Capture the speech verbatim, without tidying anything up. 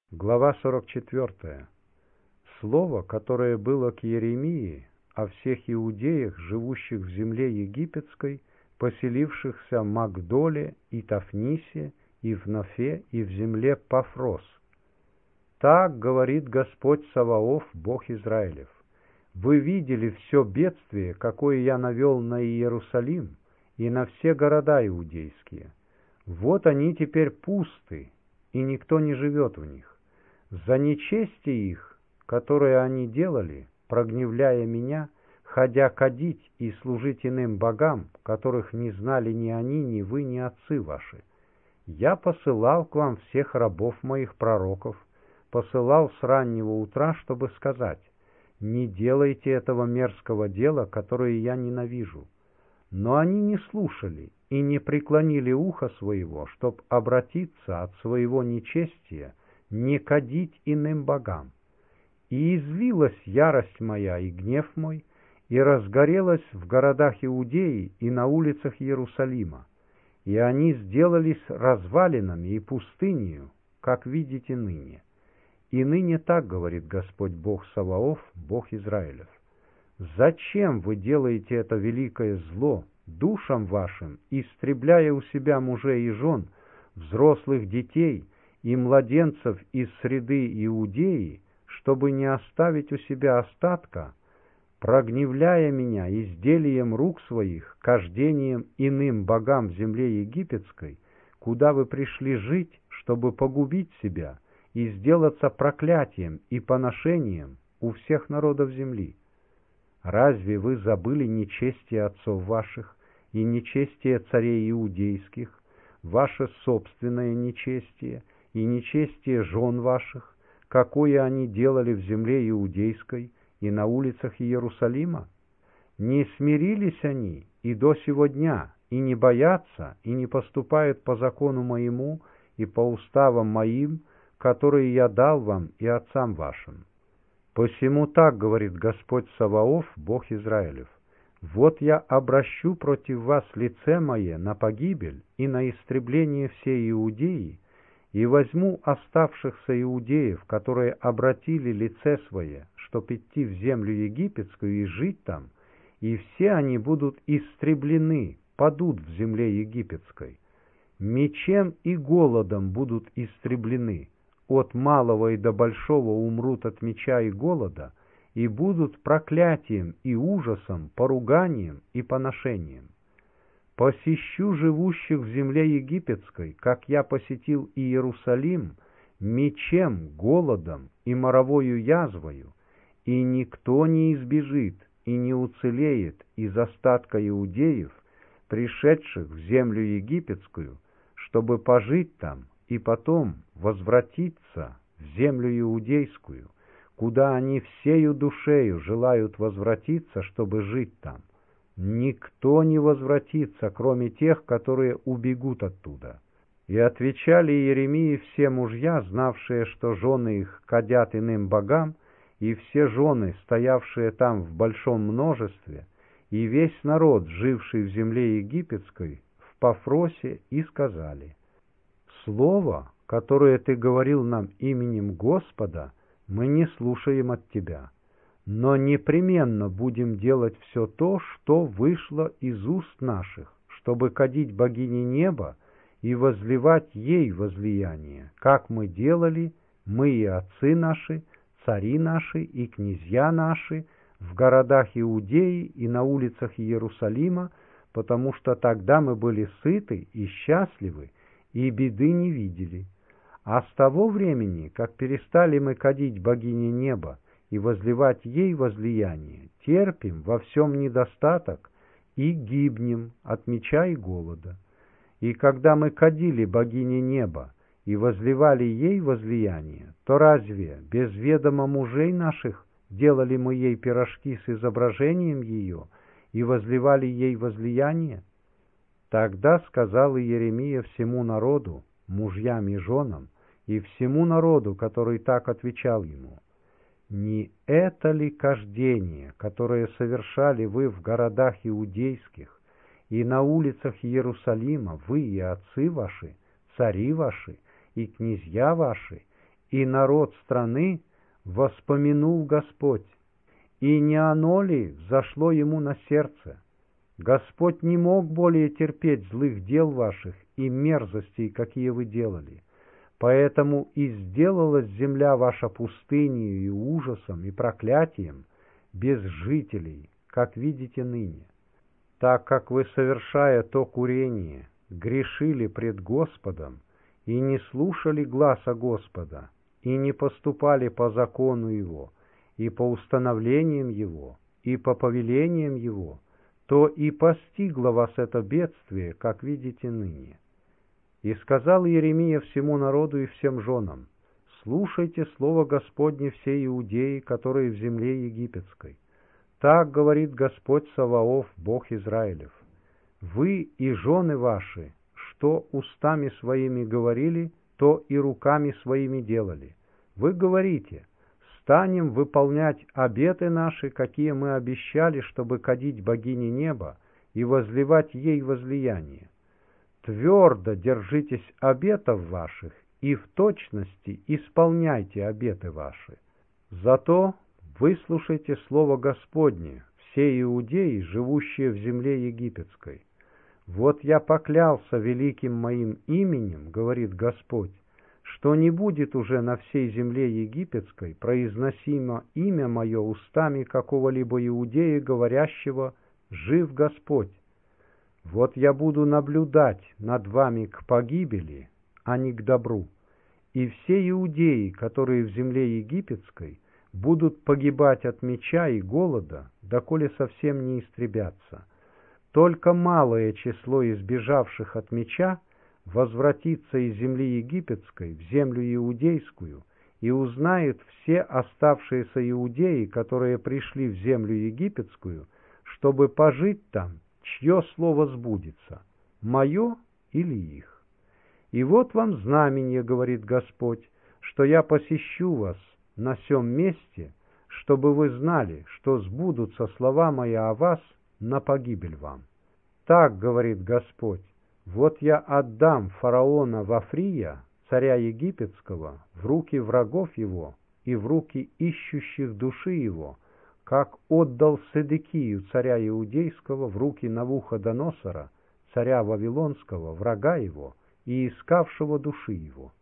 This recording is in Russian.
Глава сорок четвёртая. Слово, которое было к Иеремии о всех иудеях, живущих в земле египетской, поселившихся в Магдоле и Тафнисе, и в Нофе, и в земле Пафрос. Так говорит Господь Саваоф, Бог Израилев: вы видели все бедствие, какое я навел на Иерусалим и на все города иудейские. Вот они теперь пусты, и никто не живет в них. За нечестие их, которое они делали, прогневляя меня, ходя кадить и служить иным богам, которых не знали ни они, ни вы, ни отцы ваши. Я посылал к вам всех рабов моих пророков, посылал с раннего утра, чтобы сказать: не делайте этого мерзкого дела, которое я ненавижу. Но они не слушали и не преклонили ухо своего, чтоб обратиться от своего нечестия, не кадить иным богам. И излилась ярость моя и гнев мой, и разгорелась в городах Иудеи и на улицах Иерусалима, и они сделались развалинами и пустынею, как видите ныне. И ныне так говорит Господь Бог Саваоф, Бог Израилев: зачем вы делаете это великое зло душам вашим, истребляя у себя мужей и жен, взрослых детей и младенцев из среды Иудеи, чтобы не оставить у себя остатка, прогневляя меня изделием рук своих, кождением иным богам в земле египетской, куда вы пришли жить, чтобы погубить себя и сделаться проклятием и поношением у всех народов земли? Разве вы забыли нечестие отцов ваших и нечестие царей иудейских, ваше собственное нечестие и нечестие жен ваших, какое они делали в земле иудейской и на улицах Иерусалима? Не смирились они и до сего дня, и не боятся, и не поступают по закону моему и по уставам моим, которые я дал вам и отцам вашим. Посему так говорит Господь Саваоф, Бог Израилев: вот я обращу против вас лице мое на погибель и на истребление всей Иудеи, и возьму оставшихся иудеев, которые обратили лице свое, чтоб идти в землю египетскую и жить там, и все они будут истреблены, падут в земле египетской. Мечем и голодом будут истреблены, от малого и до большого умрут от меча и голода, и будут проклятием и ужасом, поруганием и поношением. Посещу живущих в земле египетской, как я посетил Иерусалим, мечем, голодом и моровою язвою, и никто не избежит и не уцелеет из остатка иудеев, пришедших в землю египетскую, чтобы пожить там и потом возвратиться в землю иудейскую, куда они всею душею желают возвратиться, чтобы жить там. Никто не возвратится, кроме тех, которые убегут оттуда. И отвечали Иеремии все мужья, знавшие, что жены их кадят иным богам, и все жены, стоявшие там в большом множестве, и весь народ, живший в земле египетской, в Пафросе, и сказали: слово, которое ты говорил нам именем Господа, мы не слушаем от тебя, но непременно будем делать все то, что вышло из уст наших, чтобы кадить богине неба и возливать ей возлияние, как мы делали, мы и отцы наши, цари наши и князья наши, в городах Иудеи и на улицах Иерусалима, потому что тогда мы были сыты и счастливы, и беды не видели. А с того времени, как перестали мы кадить богине неба и возливать ей возлияние, терпим во всем недостаток и гибнем от меча и голода. И когда мы кадили богине неба и возливали ей возлияние, то разве без ведома мужей наших делали мы ей пирожки с изображением ее и возливали ей возлияние? Тогда сказал Иеремия всему народу, мужьям и женам, и всему народу, который так отвечал ему: не это ли кождение, которое совершали вы в городах иудейских и на улицах Иерусалима, вы и отцы ваши, цари ваши и князья ваши, и народ страны воспомянул Господь, и не оно ли взошло ему на сердце? Господь не мог более терпеть злых дел ваших и мерзостей, какие вы делали. Поэтому и сделалась земля ваша пустыней и ужасом, и проклятием, без жителей, как видите ныне. Так как вы, совершая то курение, грешили пред Господом, и не слушали гласа Господа, и не поступали по закону Его, и по установлениям Его, и по повелениям Его, то и постигло вас это бедствие, как видите ныне. И сказал Иеремия всему народу и всем женам: слушайте слово Господне все иудеи, которые в земле египетской. Так говорит Господь Саваоф, Бог Израилев: вы и жены ваши, что устами своими говорили, то и руками своими делали. Вы говорите: станем выполнять обеты наши, какие мы обещали, чтобы кадить богине неба и возливать ей возлияние. Твердо держитесь обетов ваших и в точности исполняйте обеты ваши. Зато выслушайте слово Господне, все иудеи, живущие в земле египетской. Вот я поклялся великим моим именем, говорит Господь, что не будет уже на всей земле египетской произносимо имя мое устами какого-либо иудея, говорящего: «Жив Господь». Вот я буду наблюдать над вами к погибели, а не к добру. И все иудеи, которые в земле египетской, будут погибать от меча и голода, доколе совсем не истребятся. Только малое число избежавших от меча возвратится из земли египетской в землю иудейскую и узнает все оставшиеся иудеи, которые пришли в землю египетскую, чтобы пожить там, чье слово сбудется, мое или их. И вот вам знамение, говорит Господь, что я посещу вас на сем месте, чтобы вы знали, что сбудутся слова мои о вас на погибель вам. Так говорит Господь: вот я отдам фараона Вафрия, царя египетского, в руки врагов его и в руки ищущих души его, как отдал Седекию, царя иудейского, в руки Навуходоносора, царя вавилонского, врага его и искавшего души его.